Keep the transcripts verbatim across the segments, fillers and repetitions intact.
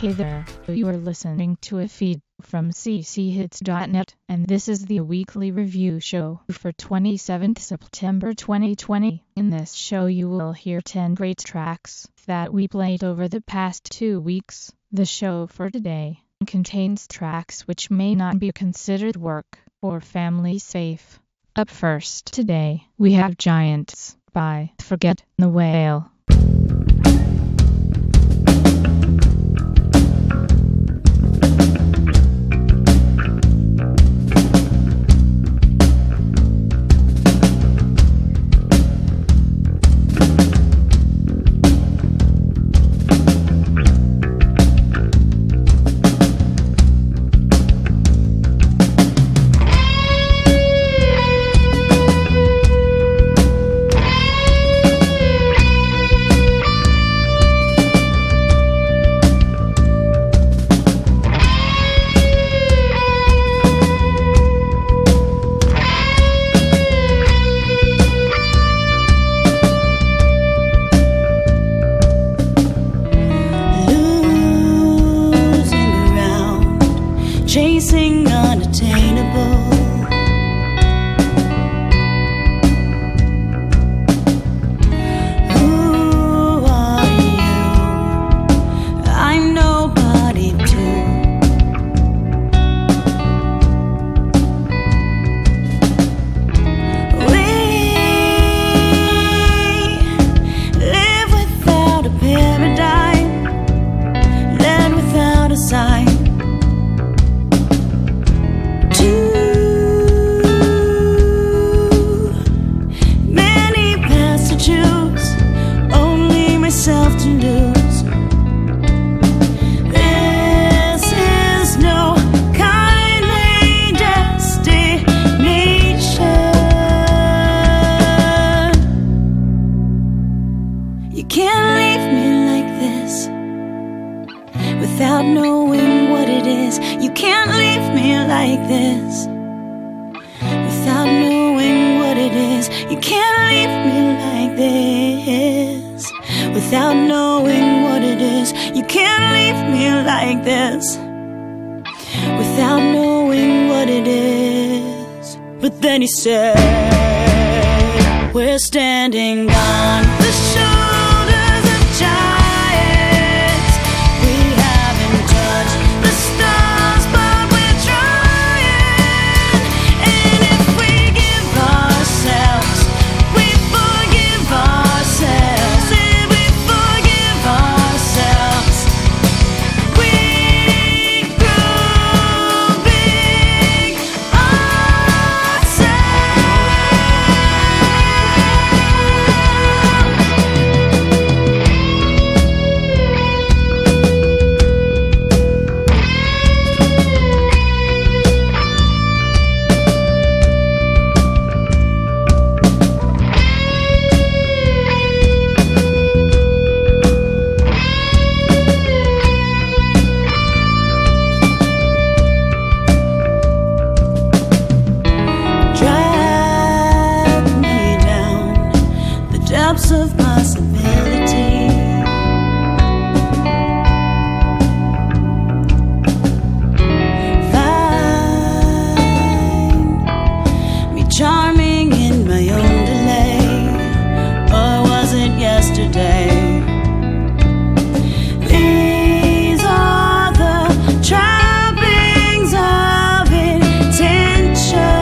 Hey there, you are listening to a feed from c c hits dot net, and this is the weekly review show for twenty-seventh September twenty twenty. In this show you will hear ten great tracks that we played over the past two weeks. The show for today contains tracks which may not be considered work or family safe. Up first today, we have Giants by Forget the Whale. Chasing unattainable. Who are you? I'm nobody too. We live without a paradigm, led without a sign. Self to lose. This is no kindly destination. You can't leave me like this without knowing what it is. You can't leave me like this without knowing what it is. You can't leave me like this without knowing what it is. You can't leave me like this without knowing what it is. But then he said, we're standing on the shoulders of giants. We haven't touched the stars, but we're trying. And if we give ourselves, we forgive ourselves. Of possibility, find me charming in my own delay, or was it yesterday? These are the trappings of intention.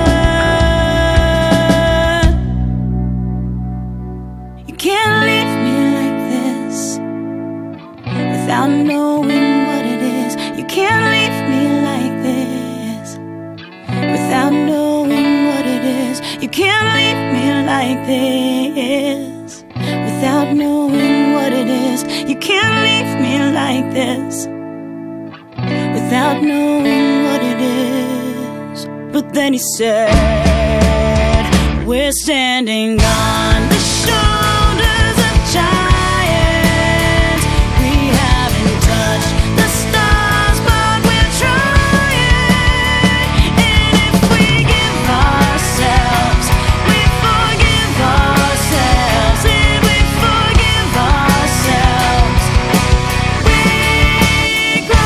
You can't leave me like this without knowing what it is. You can't leave me like this without knowing what it is. You can't leave me like this without knowing what it is. You can't leave me like this without knowing what it is. But then he said, we're standing on the shoulders of giants. We haven't touched the stars, but we're trying. And if we give ourselves, we forgive ourselves. If we forgive ourselves, we grow.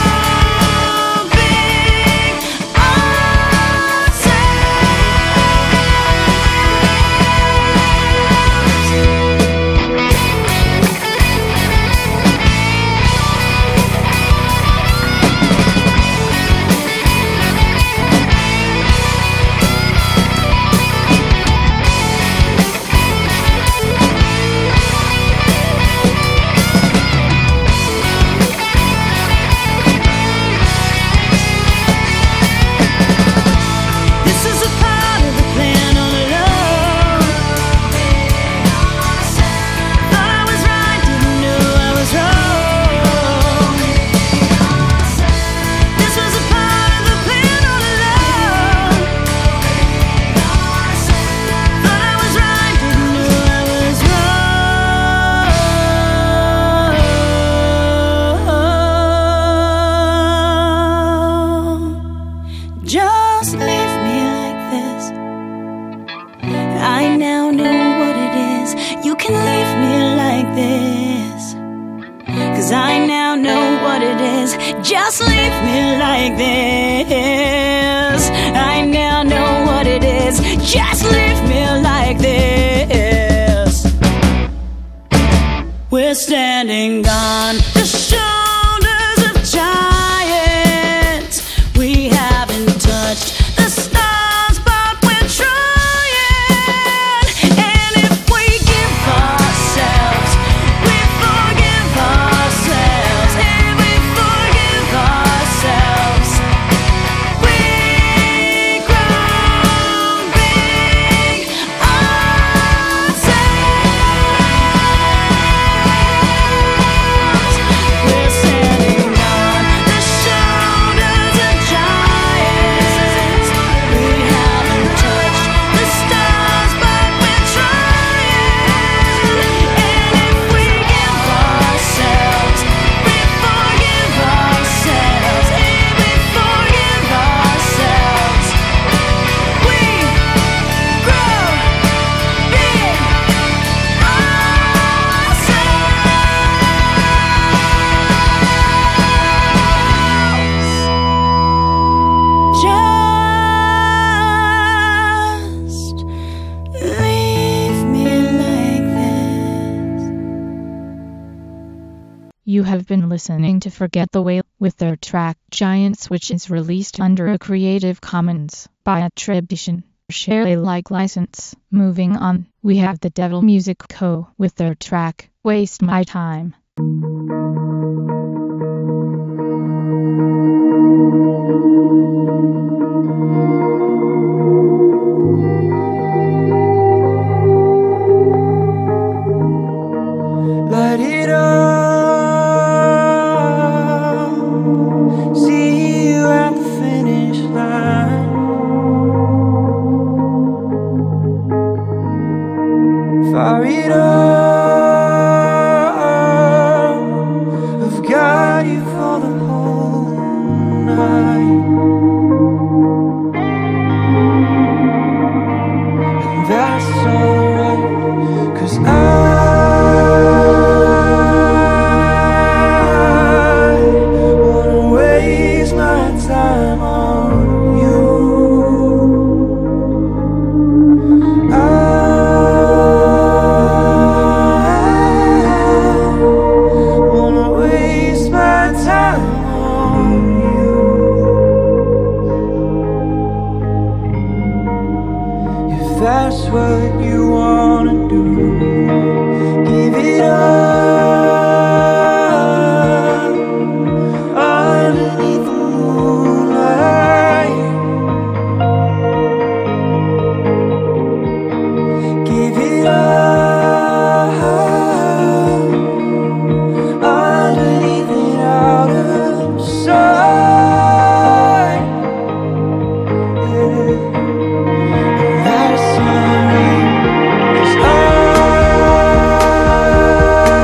can leave me like this, 'cause I now know what it is. Just leave me like this. I now know what it is. Just leave me like this. We're standing on the shoulders of giants. We haven't touched the stars, but we're trying. And if we give ourselves, we forgive ourselves. And we forgive ourselves, we grow big ourselves. We're standing on the shoulders of giants. We haven't touched the stars, but we're trying. And if we give ourselves, we forgive ourselves. And we forgive ourselves, we grow big ourselves. Just leave me like this. You have been listening to Forget the Whale with their track Giants, which is released under a Creative Commons by attribution, share Alike license. Moving on, we have the Devil Music Co. with their track Waste My Time. Light it up, see you at the finish line. Fire it up, I've got you for the whole night. And that's alright, 'cause I wanna waste my time on you. I wanna waste my time on you. If that's what you wanna do, give it up underneath the moonlight. Give it up underneath it out of sight. Yeah. That's alright, 'cause I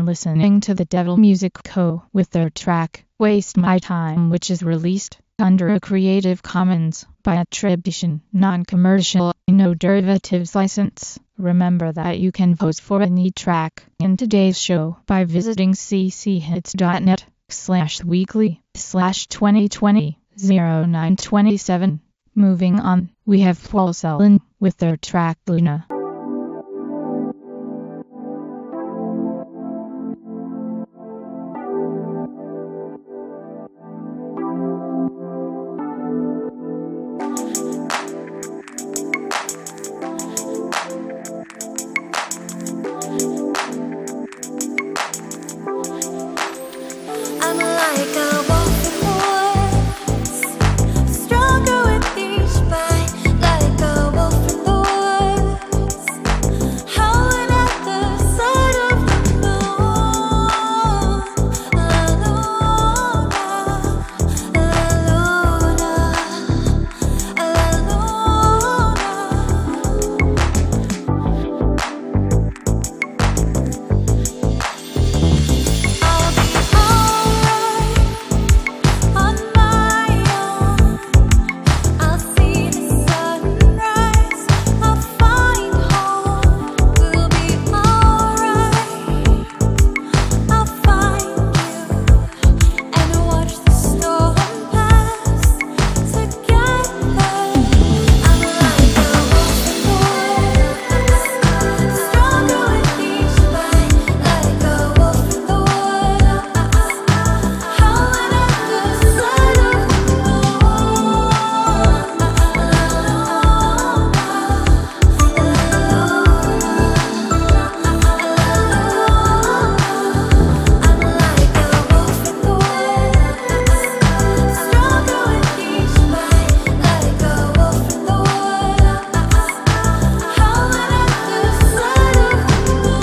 listening to the Devil Music Co. with their track, Waste My Time, which is released under a Creative Commons by attribution, non-commercial, no derivatives license. Remember that you can vote for any track in today's show by visiting cchits.net slash weekly slash 2020 0927. Moving on, we have Paul Celan with their track Luna. I'm like a wolf in the woods, stronger with each bite. Like a wolf in the woods, howling at the sight of the moon. La luna, la luna, la I'll be alright on my own. I'll see the sunrise. I'll find home. We'll be alright. I'll find you and watch the storm pass together. I'm like a wolf in the woods, stronger with each bite. Like a wolf in the woods, howling at the sight of the moon. I'm like a wolf in the woods, stronger with each bite. Like a wolf in the woods, howling at the sight of the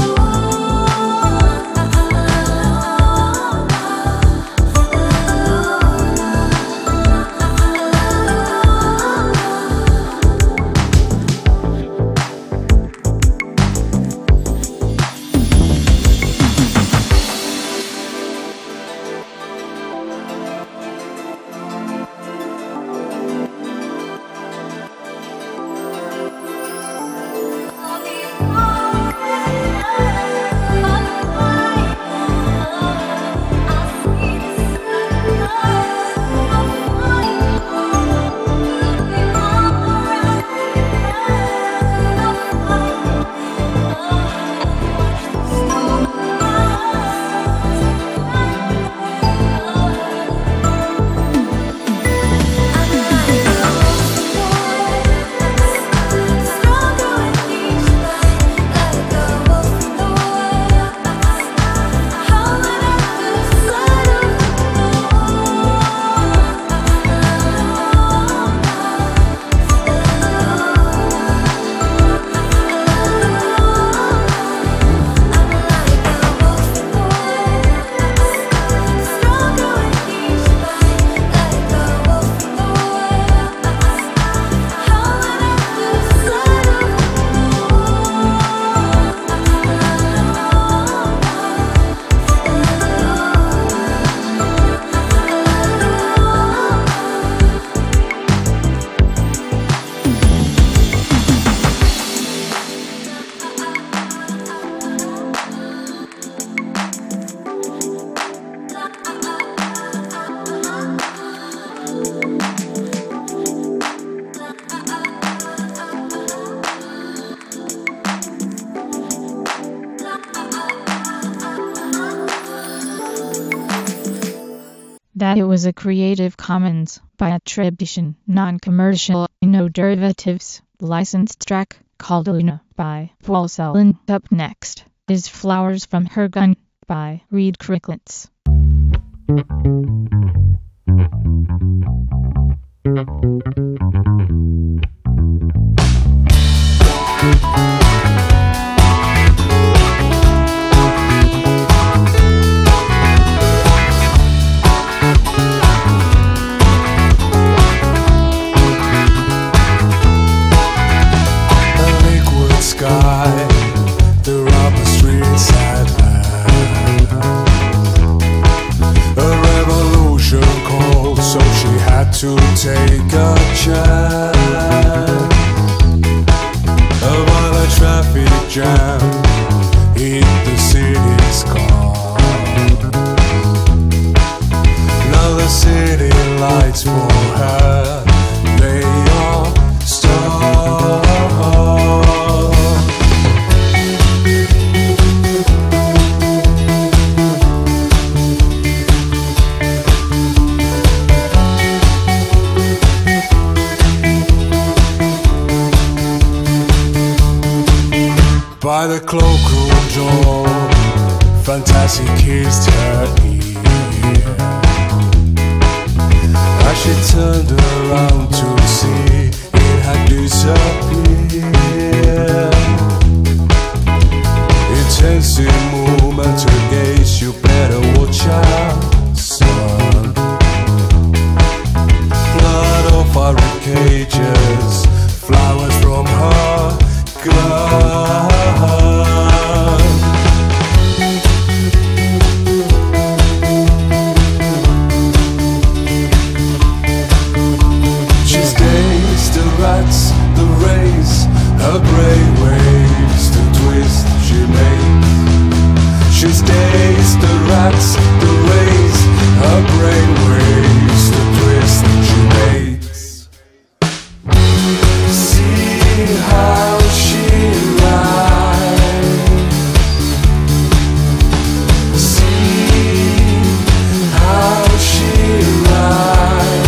That it was a Creative Commons by attribution, non-commercial, no derivatives, licensed track called Luna by Paul Celan. Up next is Flowers from Her Gun by Reed Cricklets. Sky, the rubber streets at night. to take a chance. While a traffic jam hit the city's car. Now the city lights for her, they all stop. By the cloakroom door, Fantasy kissed her ear. As she turned around to see it had disappeared. Intensive movement to gaze, you better watch out, son. Blood of our cages, flowers from her gun. She stays the rats, the rays, her brain waves, the twist she made. She stays the rats, the rays, her brain waves, the twist she made. See how she lies. See how she lies.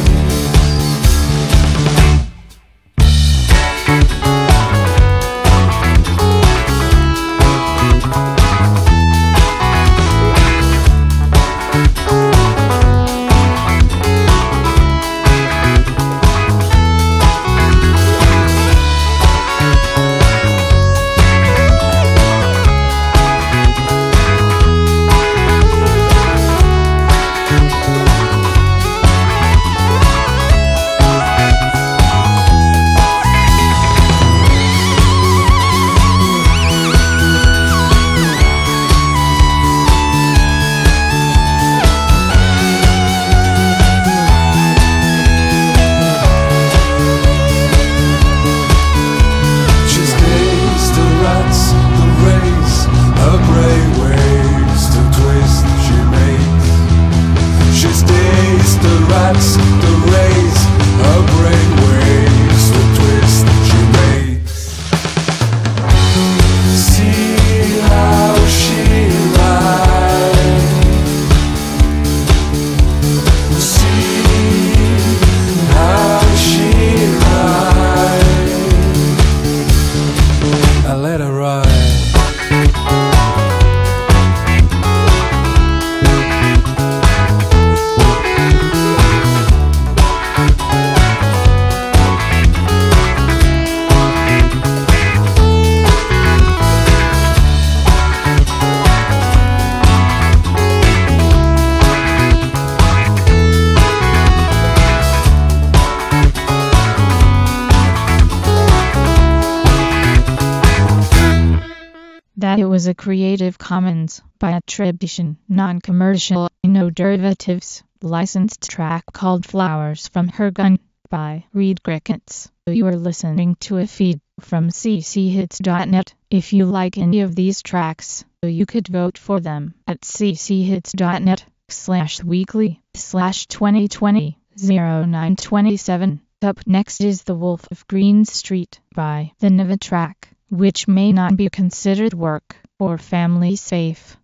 That it was a Creative Commons by attribution, non-commercial, no derivatives, licensed track called Flowers from Her Gun by Reed Crickets. You are listening to a feed from c c hits dot net. If you like any of these tracks, you could vote for them at c c hits dot net slash weekly slash twenty twenty oh nine twenty-seven. Up next is The Wolf of Green Street by The Neva track, which may not be considered work or family safe.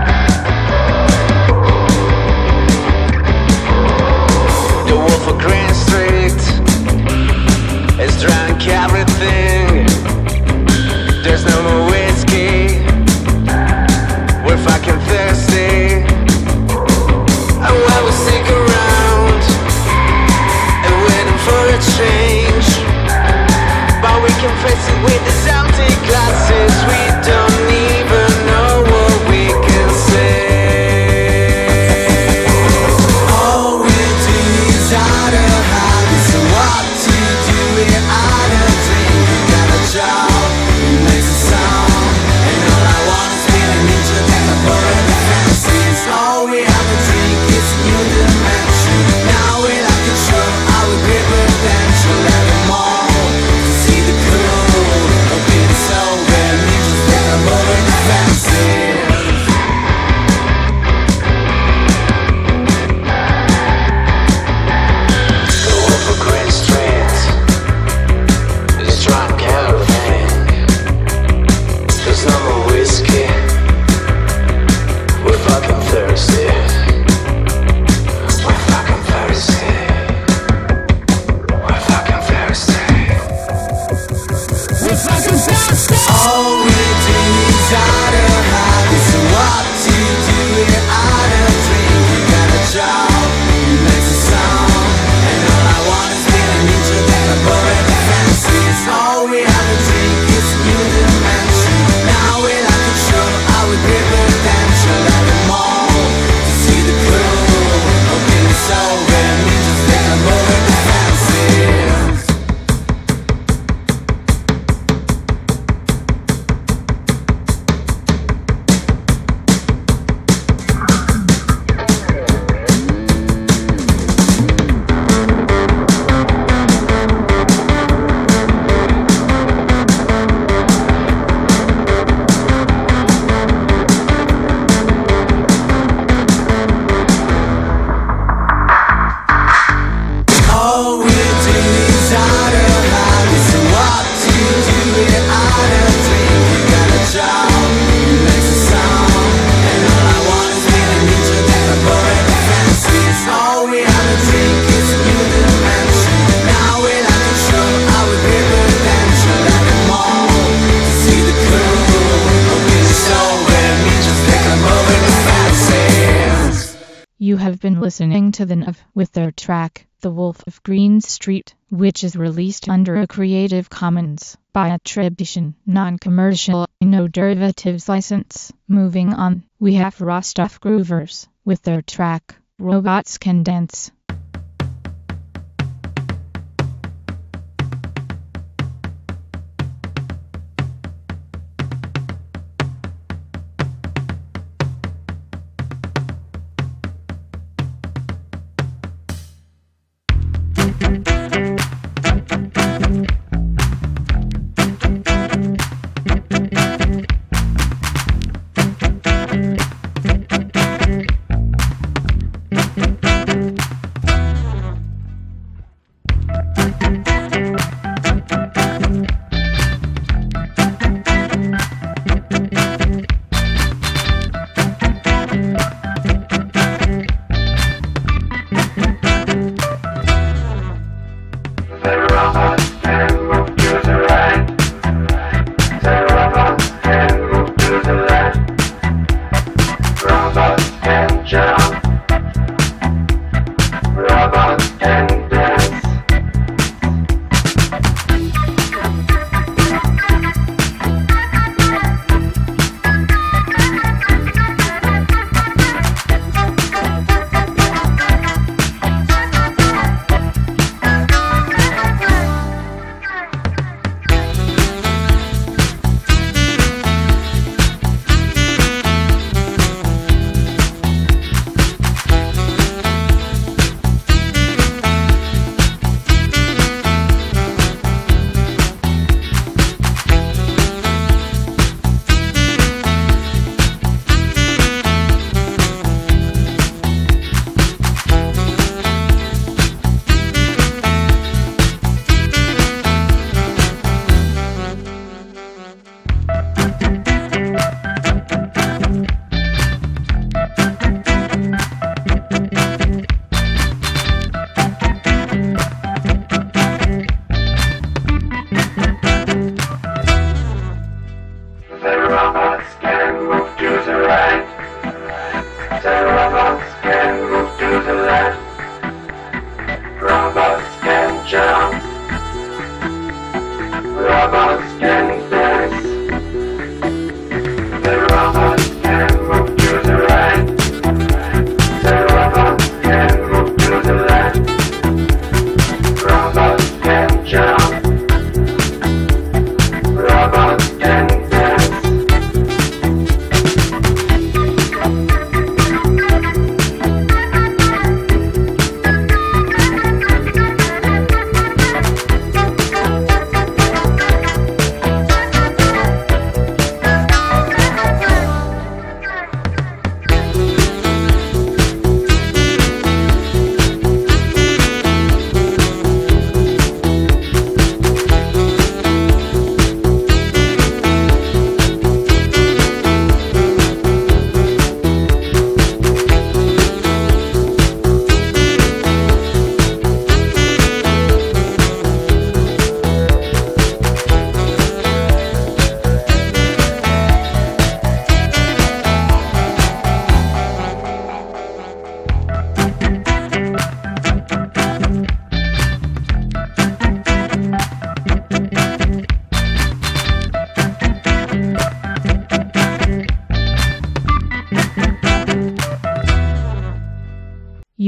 The wolf of Green facing with these empty glasses. We don't even know what we can say. All we do is out of habit, so what do you do without a drink? You got a job, it makes a sound, and all I want is feeling nature that I borrow the fancies. All we have to drink is a new dimension. Now we're out of control, I will grip potential. Let them all to see the cool of being so bad. Nature's that I borrow the fancies. Green Street is drunk everything. There's no more whiskey. We're fucking thirsty. We're fucking thirsty. We're fucking thirsty. We're fucking thirsty. All we do is out of habit, so what do you do without a drink? You got a job, it makes a sound, and all I want is feeling nature that I borrow the fancies. All we have to drink is a new dimension. Now we're out of control, I would grip potential. Let them all to see the cool of being so bad. Nature's that I borrow the fancies. All we do is out of habit, so what do you do without a drink? You got a job, it makes a sound, and all I want is feeling nature that I borrow the fancies. All we have to drink is a new dimension. Now we're out of control, I would grip potential. Let them all to see the cool of being so bad. Nature's that I borrow the fancies. You have been listening to the N O V with their track, The Wolf of Green Street, which is released under a Creative Commons by attribution, non-commercial, no derivatives license. Moving on, we have Rostov Groovers with their track, Robots Can Dance.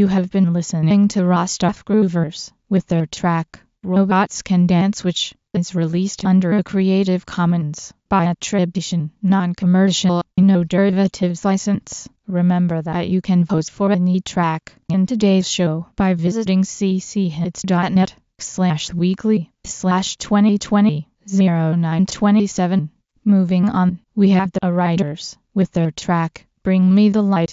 have been listening to Rostov Groovers with their track, Robots Can Dance, which is released under a Creative Commons by attribution, non-commercial, no derivatives license. Remember that you can vote for any track in today's show by visiting cchits.net slash weekly slash 2020 09 27. Moving on, we have the Riders with their track, Bring Me the Light.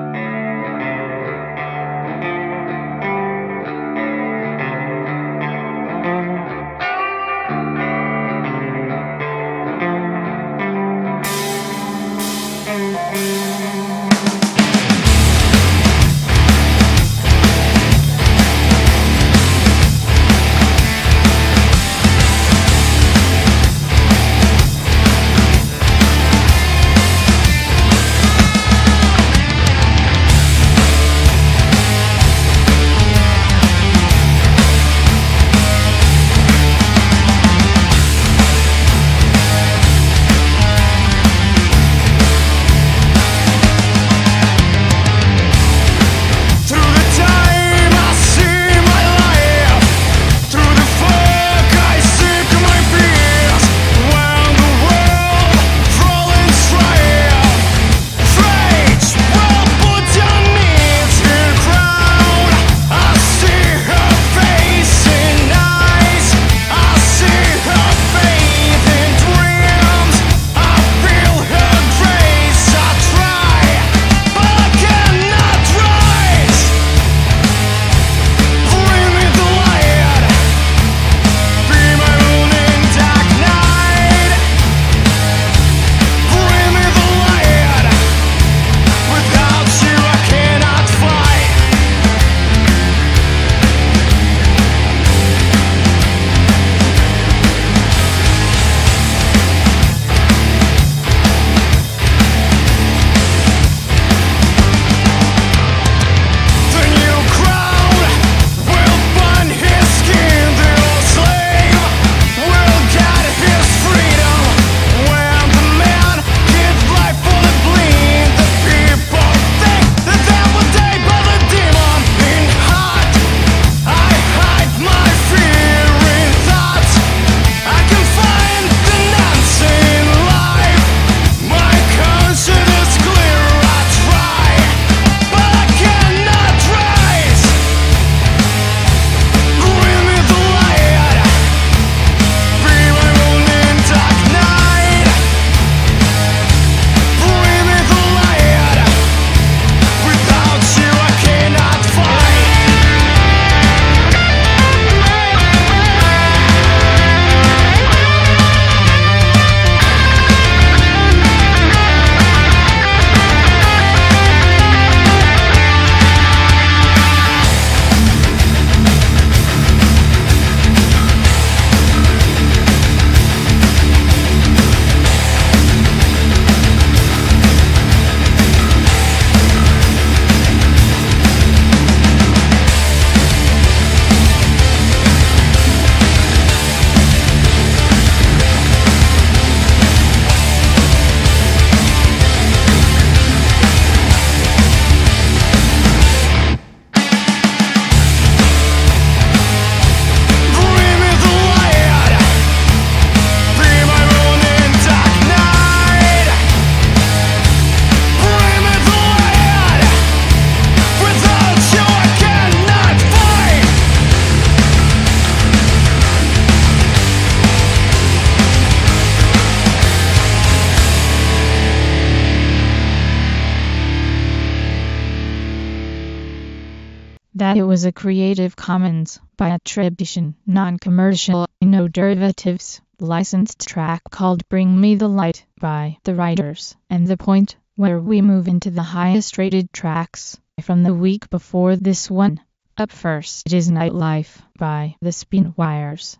That it was a Creative Commons by attribution, non-commercial, no derivatives, licensed track called Bring Me the Light by The Riders, and the point where we move into the highest rated tracks from the week before this one. Up first is Nightlife by The Spinwires.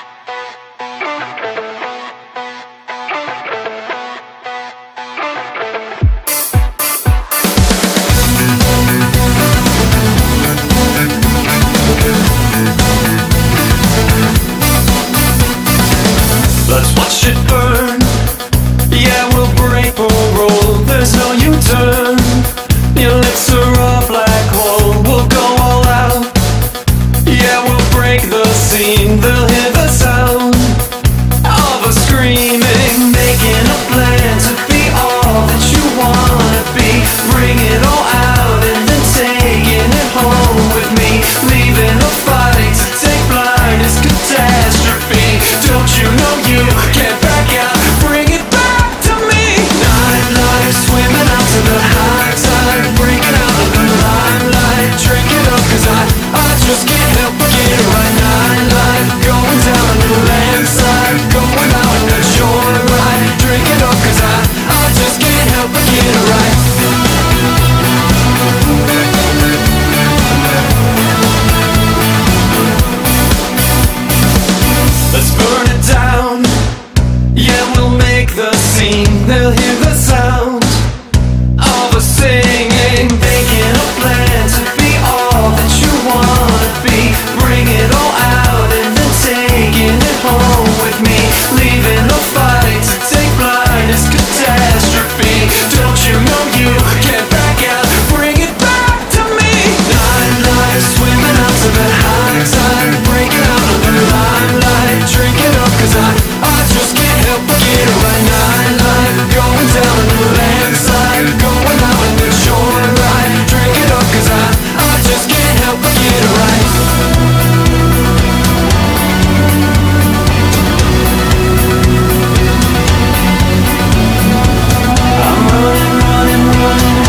Let's watch it burn. Yeah, we'll break or roll. There's no U-turn. Your lips are a black hole. We'll go let's burn it down. Yeah, we'll make the scene. They'll hear the sound of us singing, making a plan to be all that you wanna be. Bring it all out and then taking it home with me. Leaving a fight to take flight is catastrophe. Don't you know you can't back out? Bring it back to me. Nine lives swimming out to the high tide, breaking out of the limelight. Drink it up, cause I, I just can't help but get it right. Nine lives going down in the landslide, going out in the joyride. Drink it up, cause I, I just can't help but get it right. I'm running, running, running.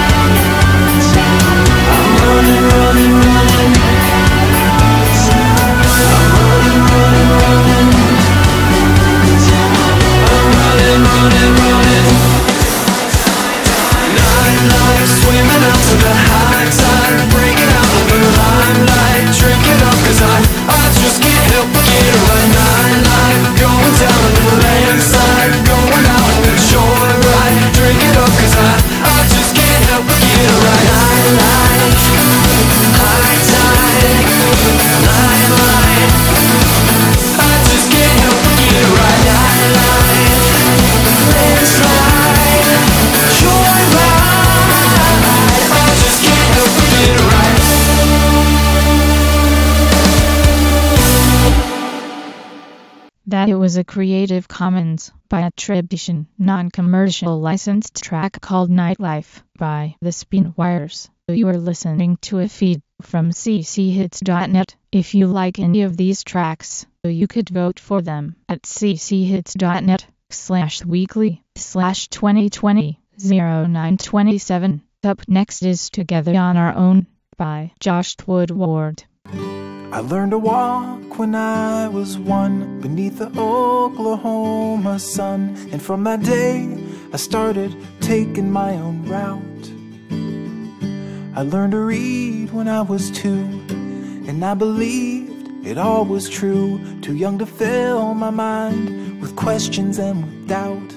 I'm running, running, running. I'm running, running, running. I'm running, running, running. Nine lives swimming out to the high tide, breaking out of the limelight. Drink it up, cause I, I just can't help but get it right. Nine lives going down in the landslide, going out in the joyride. Drink it up, cause I, I just can't help but get it right. Nine lives, high tide, nine lives, I just can't help but get it right. Nine lives, landslide, joyride, I just can't help but get it right. That it was a Creative Commons by attribution, non-commercial licensed track called Nightlife by The Spinwires. You are listening to a feed from c c hits dot net. If you like any of these tracks, you could vote for them at c c hits dot net slash weekly slash twenty twenty oh nine twenty-seven. Up next is Together on Our Own by Josh Woodward. I learned to walk when I was one beneath the Oklahoma sun, and from that day I started taking my own route. I learned to read when I was two, and I believed it all was true. Too young to fill my mind with questions and with doubt.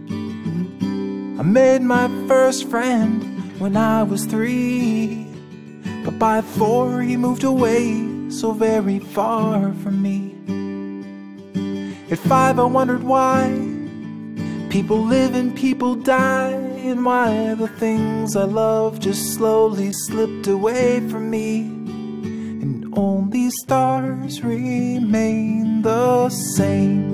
I made my first friend when I was three, but by four he moved away so very far from me. At five I wondered why people live and people die, and why the things I love just slowly slipped away from me, and only stars remain the same.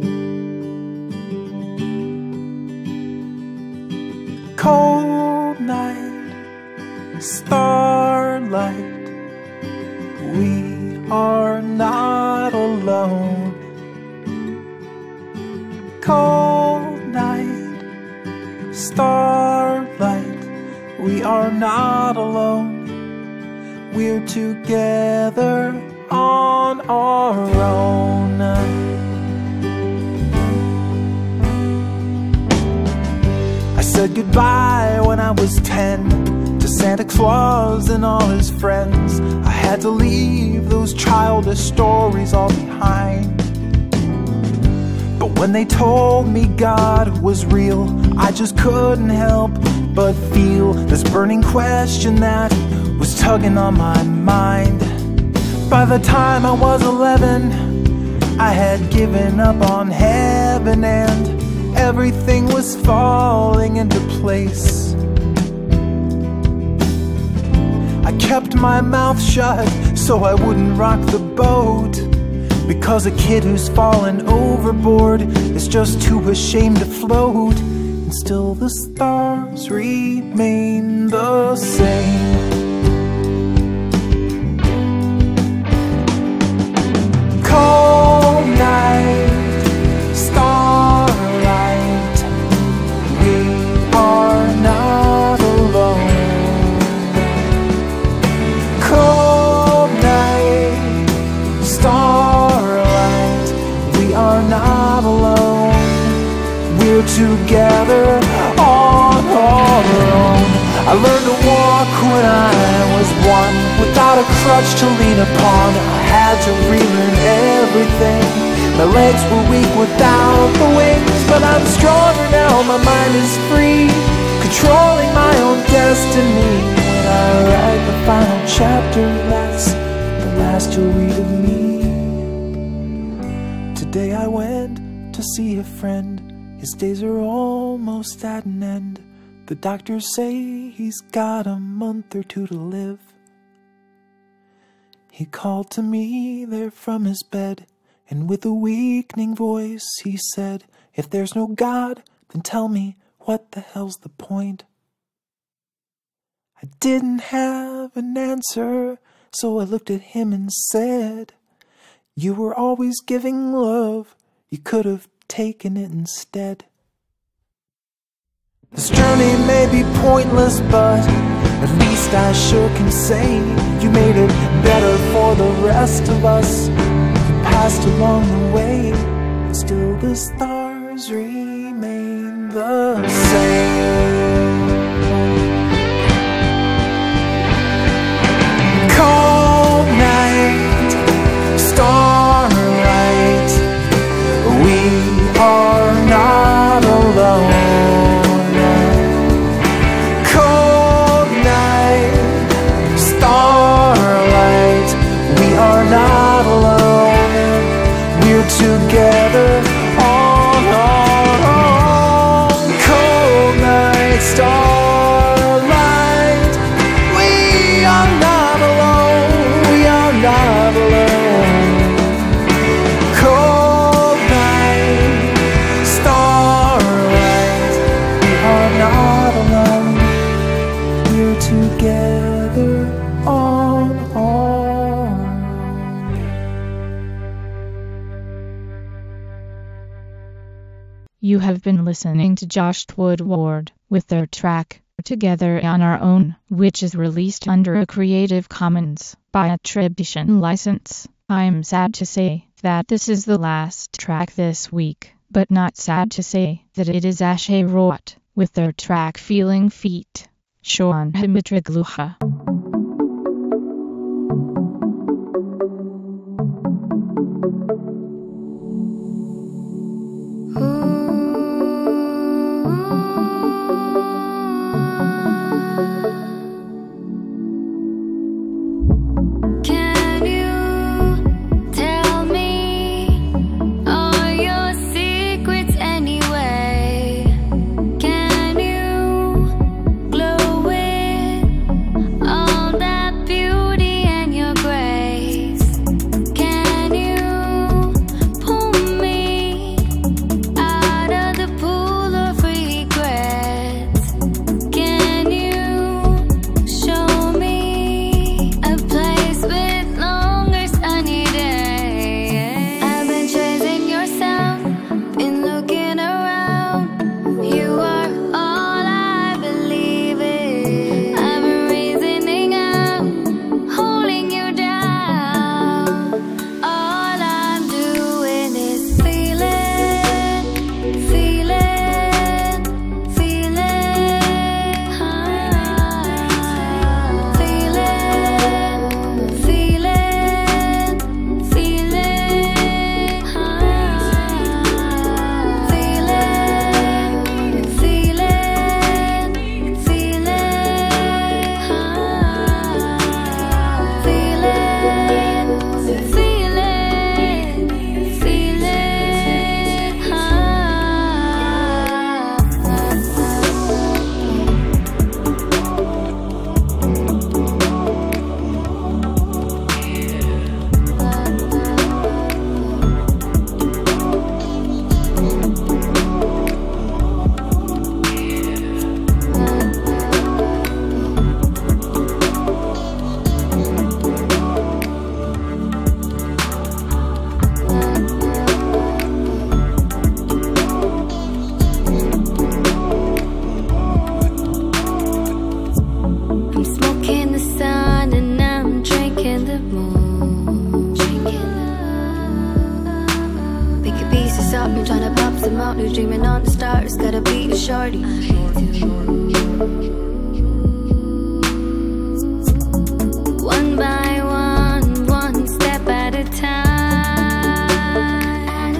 Cold night, starlight, we are not alone. Cold night, starlight, we are not alone. We're together on our own. I said goodbye when I was ten to Santa Claus and all his friends. I had to leave those childish stories all behind. But when they told me God was real, I just couldn't help but feel this burning question that was tugging on my mind. By the time I was eleven, I had given up on heaven, and everything was falling into place. I kept my mouth shut so I wouldn't rock the boat, because a kid who's fallen overboard is just too ashamed to float. And still the stars remain the same. Cold night, starlight, we are not alone. Cold night, starlight, we are not alone. We're together on our own. I learned to walk when I was one, without a crutch to lean upon. I had to relearn everything My legs were weak without the wings, but I'm stronger now, my mind is free, controlling my own destiny. When I write the final chapter, that's the last you'll read of me. Today I went to see a friend, his days are almost at an end. The doctors say he's got a month or two to live. He called to me there from his bed, and with a weakening voice he said, if there's no God, then tell me, what the hell's the point? I didn't have an answer, so I looked at him and said, you were always giving love, you could have taken it instead. This journey may be pointless, but at least I sure can say you made it better for the rest of us. You passed along the way, and still the stars remain the same. Cold night, starlight, we are not alone. Not alone, we're together on our own. Cold night, starlight, we are not alone, we are not alone. Cold night, starlight, we are not alone, we're together on our own. You have been listening to Josh Woodward with their track, Together on Our Own, which is released under a Creative Commons by attribution license. I'm sad to say that this is the last track this week, but not sad to say that it is Ashe Roth with their track Feeling Feet. Sean Himitragluha. out, who's dreaming on the stars, gotta be a shorty. One by one, one step at a time.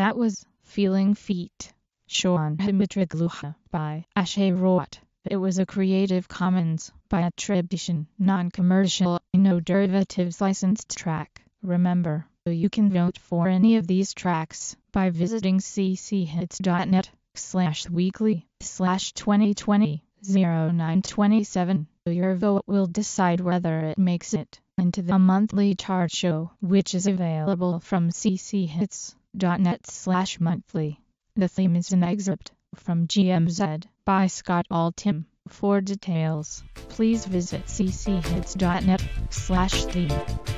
That was Feeling Feet, Sean Himitrigluha by Ashay Rot. It was a Creative Commons by attribution, non-commercial, no derivatives licensed track. Remember, you can vote for any of these tracks by visiting cchits.net slash weekly slash 2020 09 27. Your vote will decide whether it makes it into the monthly chart show, which is available from cchits.net slash monthly. The theme is an excerpt from G M Z by Scott Altham. For details, please visit cchits.net slash theme.